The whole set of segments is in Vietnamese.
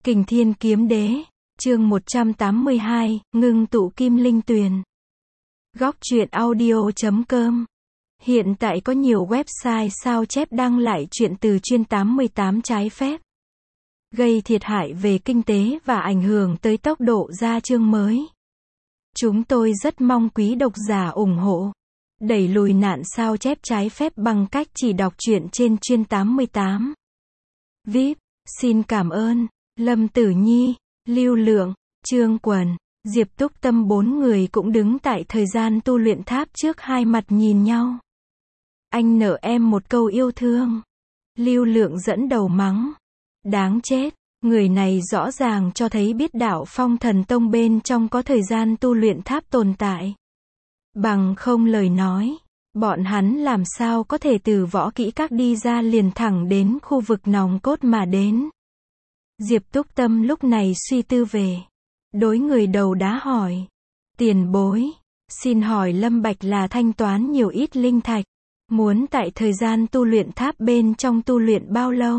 Kình Thiên Kiếm Đế, chương 182, ngưng tụ kim linh tuyền. Góc truyện audio.com. Hiện tại có nhiều website sao chép đăng lại truyện từ chuyên 88 trái phép, gây thiệt hại về kinh tế và ảnh hưởng tới tốc độ ra chương mới. Chúng tôi rất mong quý độc giả ủng hộ, đẩy lùi nạn sao chép trái phép bằng cách chỉ đọc truyện trên chuyên 88. VIP, xin cảm ơn. Lâm Tử Nhi, Lưu Lượng, Trương Quần, Diệp Túc Tâm, bốn người cũng đứng tại thời gian tu luyện tháp trước, hai mặt nhìn nhau. Anh nợ em một câu yêu thương. Lưu Lượng dẫn đầu mắng. Đáng chết, người này rõ ràng cho thấy biết đạo Phong Thần Tông bên trong có thời gian tu luyện tháp tồn tại. Bằng không lời nói, bọn hắn làm sao có thể từ võ kỹ các đi ra liền thẳng đến khu vực nòng cốt mà đến. Diệp Túc Tâm lúc này suy tư về. Đối người đầu đá hỏi. Tiền bối, xin hỏi Lâm Bạch là thanh toán nhiều ít linh thạch, muốn tại thời gian tu luyện tháp bên trong tu luyện bao lâu?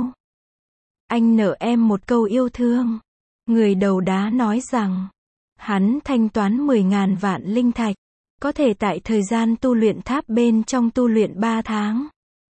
Anh nợ em một câu yêu thương. Người đầu đá nói rằng, hắn thanh toán 10.000 vạn linh thạch, có thể tại thời gian tu luyện tháp bên trong tu luyện 3 tháng.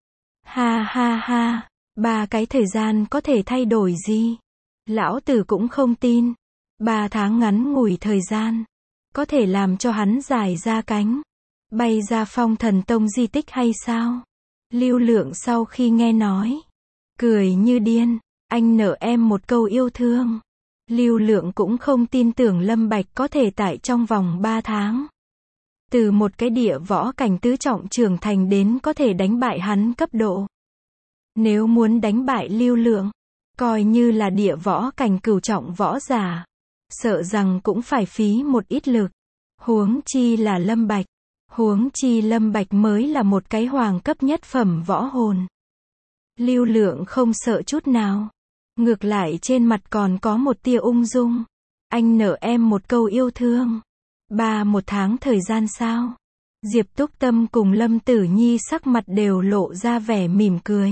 Ha ha ha, 3 cái thời gian có thể thay đổi gì? Lão tử cũng không tin. 3 tháng ngắn ngủi thời gian, có thể làm cho hắn dài ra cánh, bay ra Phong Thần Tông di tích hay sao? Lưu Lượng sau khi nghe nói, cười như điên. Anh nợ em một câu yêu thương. Lưu Lượng cũng không tin tưởng Lâm Bạch có thể tại trong vòng 3 tháng, từ một cái địa võ cảnh tứ trọng trưởng thành đến có thể đánh bại hắn cấp độ. Nếu muốn đánh bại Lưu Lượng, coi như là địa võ cảnh cửu trọng võ giả, sợ rằng cũng phải phí một ít lực. Huống chi là Lâm Bạch. Huống chi Lâm Bạch mới là một cái hoàng cấp nhất phẩm võ hồn. Lưu Lượng không sợ chút nào. Ngược lại trên mặt còn có một tia ung dung. Anh nợ em một câu yêu thương. 1 tháng thời gian sao? Diệp Túc Tâm cùng Lâm Tử Nhi sắc mặt đều lộ ra vẻ mỉm cười.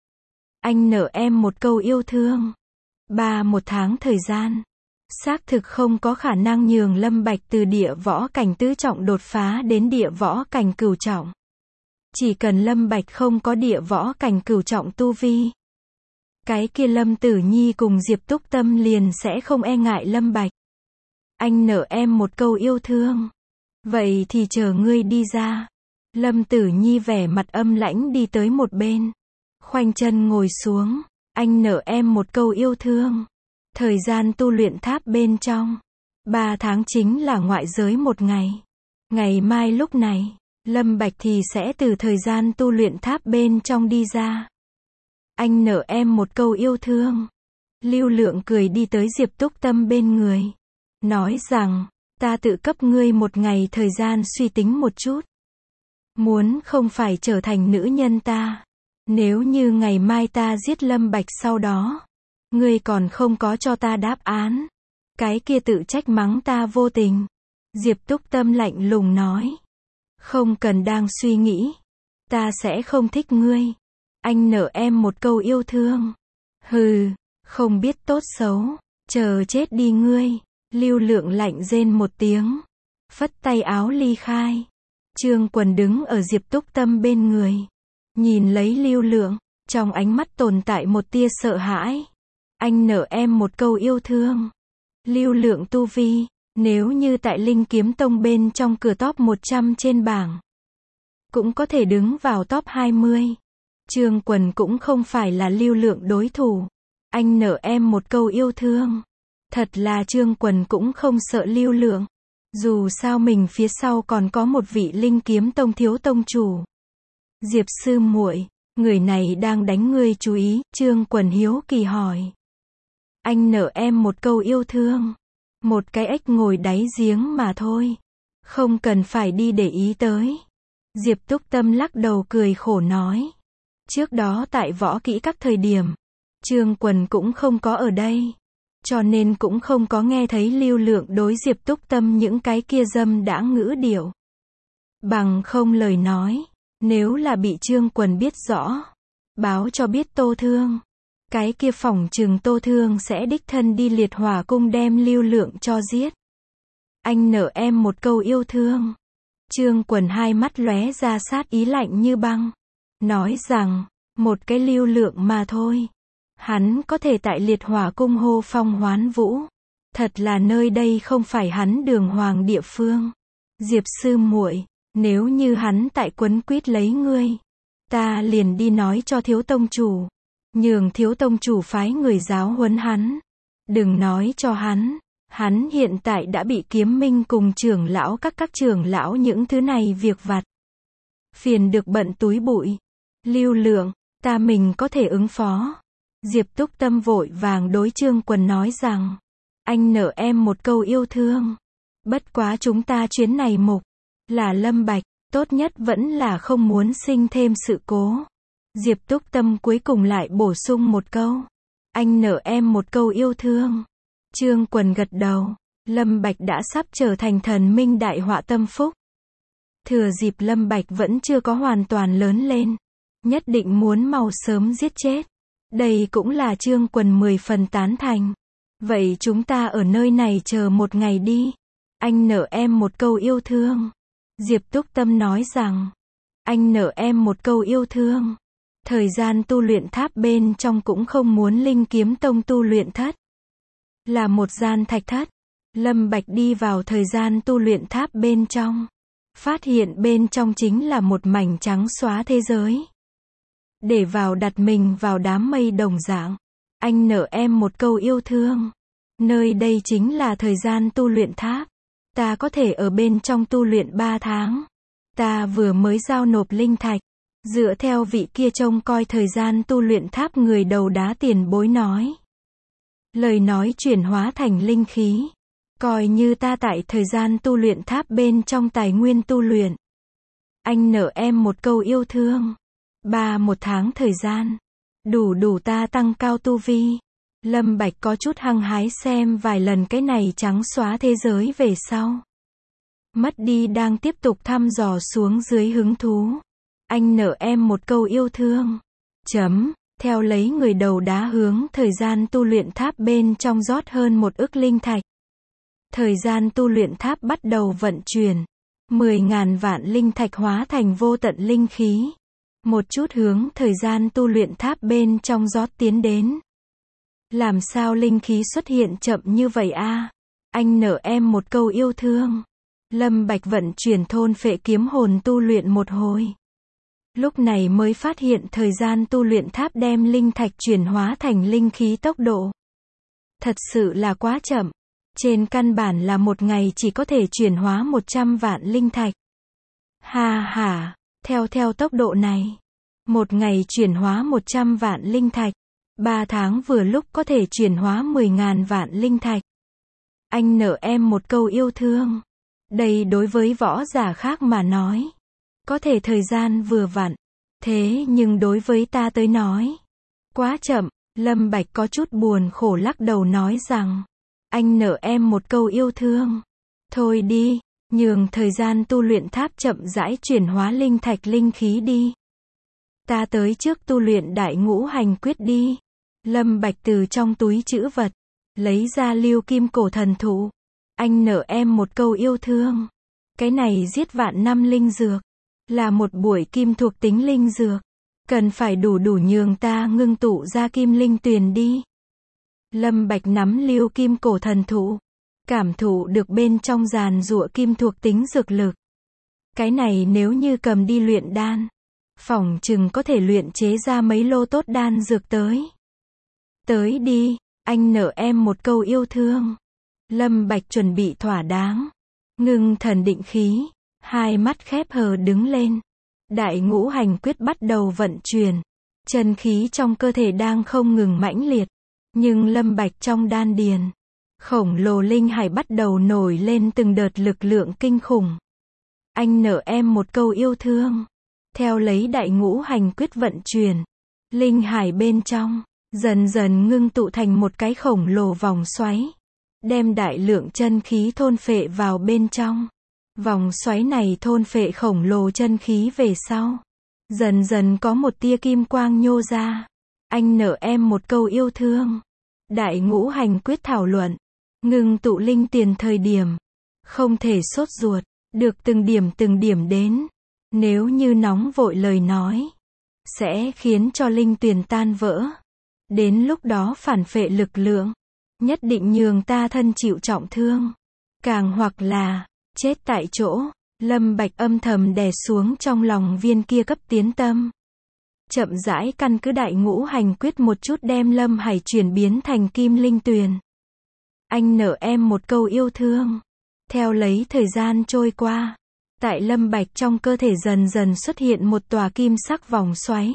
Anh nợ em một câu yêu thương. 1 tháng thời gian. Xác thực không có khả năng nhường Lâm Bạch từ địa võ cảnh tứ trọng đột phá đến địa võ cảnh cửu trọng. Chỉ cần Lâm Bạch không có địa võ cảnh cửu trọng tu vi, cái kia Lâm Tử Nhi cùng Diệp Túc Tâm liền sẽ không e ngại Lâm Bạch. Anh nợ em một câu yêu thương. Vậy thì chờ ngươi đi ra. Lâm Tử Nhi vẻ mặt âm lãnh đi tới một bên, khoanh chân ngồi xuống. Anh nợ em một câu yêu thương. Thời gian tu luyện tháp bên trong 3 tháng chính là ngoại giới 1 ngày. Ngày mai lúc này, Lâm Bạch thì sẽ từ thời gian tu luyện tháp bên trong đi ra. Anh nợ em một câu yêu thương. Lưu Lượng cười đi tới Diệp Túc Tâm bên người, nói rằng, ta tự cấp ngươi 1 ngày thời gian suy tính một chút. Muốn không phải trở thành nữ nhân ta, nếu như ngày mai ta giết Lâm Bạch sau đó, ngươi còn không có cho ta đáp án, cái kia tự trách mắng ta vô tình. Diệp Túc Tâm lạnh lùng nói. Không cần đang suy nghĩ. Ta sẽ không thích ngươi. Anh nợ em một câu yêu thương. Hừ, không biết tốt xấu. Chờ chết đi ngươi. Lưu Lượng lạnh rên một tiếng, phất tay áo ly khai. Trương Quần đứng ở Diệp Túc Tâm bên người, nhìn lấy Lưu Lượng, trong ánh mắt tồn tại một tia sợ hãi. Anh nợ em một câu yêu thương. Lưu Lượng tu vi, nếu như tại Linh Kiếm Tông bên trong cửa top 100 trên bảng, cũng có thể đứng vào top 20. Trương Quần cũng không phải là Lưu Lượng đối thủ. Anh nợ em một câu yêu thương. Thật là Trương Quần cũng không sợ Lưu Lượng. Dù sao mình phía sau còn có một vị Linh Kiếm Tông thiếu tông chủ. Diệp sư muội, người này đang đánh ngươi chú ý. Trương Quần hiếu kỳ hỏi. Anh nợ em một câu yêu thương. Một cái ếch ngồi đáy giếng mà thôi, không cần phải đi để ý tới. Diệp Túc Tâm lắc đầu cười khổ nói. Trước đó tại võ kỹ các thời điểm, Trương Quần cũng không có ở đây, cho nên cũng không có nghe thấy Lưu Lượng đối Diệp Túc Tâm những cái kia dâm đãng ngữ điệu. Bằng không lời nói, nếu là bị Trương Quần biết rõ, báo cho biết Tô Thương, Cái kia phỏng chừng Tô Thương sẽ đích thân đi Liệt Hỏa cung đem Lưu Lượng cho giết. Anh nợ em một câu yêu thương. Trương Quần hai mắt lóe ra sát ý lạnh như băng. Nói rằng, một cái Lưu Lượng mà thôi. Hắn có thể tại Liệt Hỏa cung hô phong hoán vũ. Thật là nơi đây không phải hắn đường hoàng địa phương. Diệp sư muội, nếu như hắn tại quấn quýt lấy ngươi, ta liền đi nói cho thiếu tông chủ. Nhường thiếu tông chủ phái người giáo huấn hắn. Đừng nói cho hắn hiện tại đã bị Kiếm Minh cùng trưởng lão các trưởng lão những thứ này việc vặt. Phiền được bận túi bụi. Lưu Lượng, ta mình có thể ứng phó. Diệp Túc Tâm vội vàng đối Trương Quần nói rằng, anh nợ em một câu yêu thương. Bất quá chúng ta chuyến này mục là Lâm Bạch, tốt nhất vẫn là không muốn sinh thêm sự cố. Diệp Túc Tâm cuối cùng lại bổ sung một câu. Anh nợ em một câu yêu thương. Trương Quần gật đầu. Lâm Bạch đã sắp trở thành thần minh đại họa tâm phúc. Thừa dịp Lâm Bạch vẫn chưa có hoàn toàn lớn lên, nhất định muốn mau sớm giết chết. Đây cũng là Trương Quần 10 phần tán thành. Vậy chúng ta ở nơi này chờ một ngày đi. Anh nợ em một câu yêu thương. Diệp Túc Tâm nói rằng, anh nợ em một câu yêu thương. Thời gian tu luyện tháp bên trong cũng không muốn Linh Kiếm Tông tu luyện thất. Là một gian thạch thất. Lâm Bạch đi vào thời gian tu luyện tháp bên trong. Phát hiện bên trong chính là một mảnh trắng xóa thế giới. Để vào đặt mình vào đám mây đồng dạng. Anh nợ em một câu yêu thương. Nơi đây chính là thời gian tu luyện tháp. Ta có thể ở bên trong tu luyện 3 tháng. Ta vừa mới giao nộp linh thạch. Dựa theo vị kia trông coi thời gian tu luyện tháp người đầu đá tiền bối nói. Lời nói chuyển hóa thành linh khí. Coi như ta tại thời gian tu luyện tháp bên trong tài nguyên tu luyện. Anh nợ em một câu yêu thương. 1 tháng thời gian. Đủ ta tăng cao tu vi. Lâm Bạch có chút hăng hái xem vài lần cái này trắng xóa thế giới về sau. Mất đi đang tiếp tục thăm dò xuống dưới hứng thú. Anh nợ em một câu yêu thương. Theo lấy người đầu đá hướng thời gian tu luyện tháp bên trong rót hơn 1 ức linh thạch. Thời gian tu luyện tháp bắt đầu vận chuyển. 10.000 vạn linh thạch hóa thành vô tận linh khí. Một chút hướng thời gian tu luyện tháp bên trong rót tiến đến. Làm sao linh khí xuất hiện chậm như vậy a? Anh nợ em một câu yêu thương. Lâm Bạch vận chuyển thôn phệ kiếm hồn tu luyện một hồi. Lúc này mới phát hiện thời gian tu luyện tháp đem linh thạch chuyển hóa thành linh khí tốc độ. Thật sự là quá chậm. Trên căn bản là một ngày chỉ có thể chuyển hóa 100 vạn linh thạch. Theo tốc độ này, một ngày chuyển hóa 100 vạn linh thạch. 3 tháng vừa lúc có thể chuyển hóa 10.000 vạn linh thạch. Anh nợ em một câu yêu thương. Đây đối với võ giả khác mà nói. Có thể thời gian vừa vặn. Thế nhưng đối với ta tới nói. Quá chậm. Lâm Bạch có chút buồn khổ lắc đầu nói rằng. Anh nợ em một câu yêu thương. Thôi đi. Nhường thời gian tu luyện tháp chậm rãi chuyển hóa linh thạch linh khí đi. Ta tới trước tu luyện đại ngũ hành quyết đi. Lâm Bạch từ trong túi trữ vật. Lấy ra lưu kim cổ thần thụ. Anh nợ em một câu yêu thương. Cái này giết vạn năm linh dược. Là một buổi kim thuộc tính linh dược. Cần phải đủ nhường ta ngưng tụ ra kim linh tuyền đi. Lâm Bạch nắm lưu kim cổ thần thụ. Cảm thụ được bên trong giàn giụa kim thuộc tính dược lực. Cái này nếu như cầm đi luyện đan. Phỏng chừng có thể luyện chế ra mấy lô tốt đan dược tới. Tới đi, anh nợ em một câu yêu thương. Lâm Bạch chuẩn bị thỏa đáng. Ngưng thần định khí. Hai mắt khép hờ đứng lên. Đại ngũ hành quyết bắt đầu vận chuyển. Chân khí trong cơ thể đang không ngừng mãnh liệt. Nhưng Lâm Bạch trong đan điền. Khổng lồ linh hải bắt đầu nổi lên từng đợt lực lượng kinh khủng. Anh nợ em một câu yêu thương. Theo lấy đại ngũ hành quyết vận chuyển. Linh hải bên trong. Dần dần ngưng tụ thành một cái khổng lồ vòng xoáy. Đem đại lượng chân khí thôn phệ vào bên trong. Vòng xoáy này thôn phệ khổng lồ chân khí về sau. Dần dần có một tia kim quang nhô ra. Anh nợ em một câu yêu thương. Đại ngũ hành quyết thảo luận. Ngưng tụ linh tiền thời điểm. Không thể sốt ruột. Được từng điểm đến. Nếu như nóng vội lời nói. Sẽ khiến cho linh tuyền tan vỡ. Đến lúc đó phản phệ lực lượng. Nhất định nhường ta thân chịu trọng thương. Càng hoặc là, chết tại chỗ. Lâm Bạch âm thầm đè xuống trong lòng viên kia cấp tiến tâm. Chậm rãi căn cứ đại ngũ hành quyết một chút đem Lâm Hải chuyển biến thành kim linh tuyền. Anh nợ em một câu yêu thương. Theo lấy thời gian trôi qua. Tại Lâm Bạch trong cơ thể dần dần xuất hiện một tòa kim sắc vòng xoáy.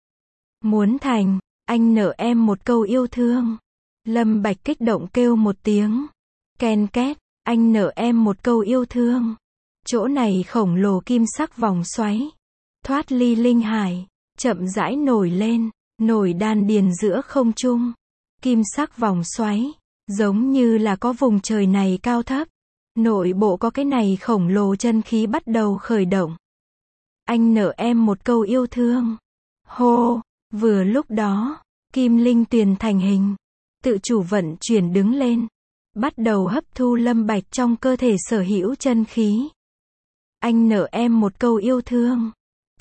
Muốn thành, anh nợ em một câu yêu thương. Lâm Bạch kích động kêu một tiếng. Ken két, anh nợ em một câu yêu thương. Chỗ này khổng lồ kim sắc vòng xoáy. Thoát ly linh hải, chậm rãi nổi lên, nổi đan điền giữa không trung. Kim sắc vòng xoáy, giống như là có vùng trời này cao thấp. Nội bộ có cái này khổng lồ chân khí bắt đầu khởi động. Anh nợ em một câu yêu thương. Hô, vừa lúc đó, kim linh tuyền thành hình. Tự chủ vận chuyển đứng lên. Bắt đầu hấp thu Lâm Bạch trong cơ thể sở hữu chân khí. Anh nợ em một câu yêu thương.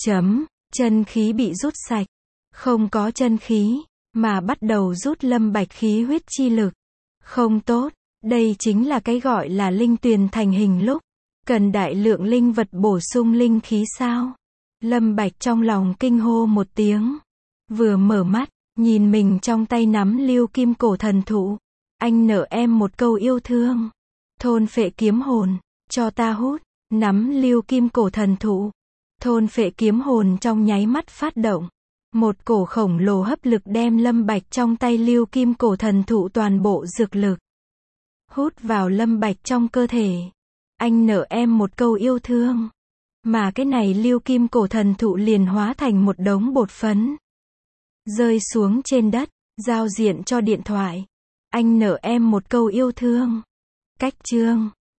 Chân khí bị rút sạch. Không có chân khí, mà bắt đầu rút Lâm Bạch khí huyết chi lực. Không tốt, đây chính là cái gọi là linh tuyền thành hình lúc. Cần đại lượng linh vật bổ sung linh khí sao? Lâm Bạch trong lòng kinh hô một tiếng. Vừa mở mắt, nhìn mình trong tay nắm lưu kim cổ thần thụ. Anh nợ em một câu yêu thương. Thôn phệ kiếm hồn, cho ta hút. Nắm lưu kim cổ thần thụ. Thôn phệ kiếm hồn trong nháy mắt phát động. Một cổ khổng lồ hấp lực đem Lâm Bạch trong tay lưu kim cổ thần thụ toàn bộ dược lực. Hút vào Lâm Bạch trong cơ thể. Anh nợ em một câu yêu thương. Mà cái này lưu kim cổ thần thụ liền hóa thành một đống bột phấn. Rơi xuống trên đất, giao diện cho điện thoại. Anh nợ em một câu yêu thương. Cách chương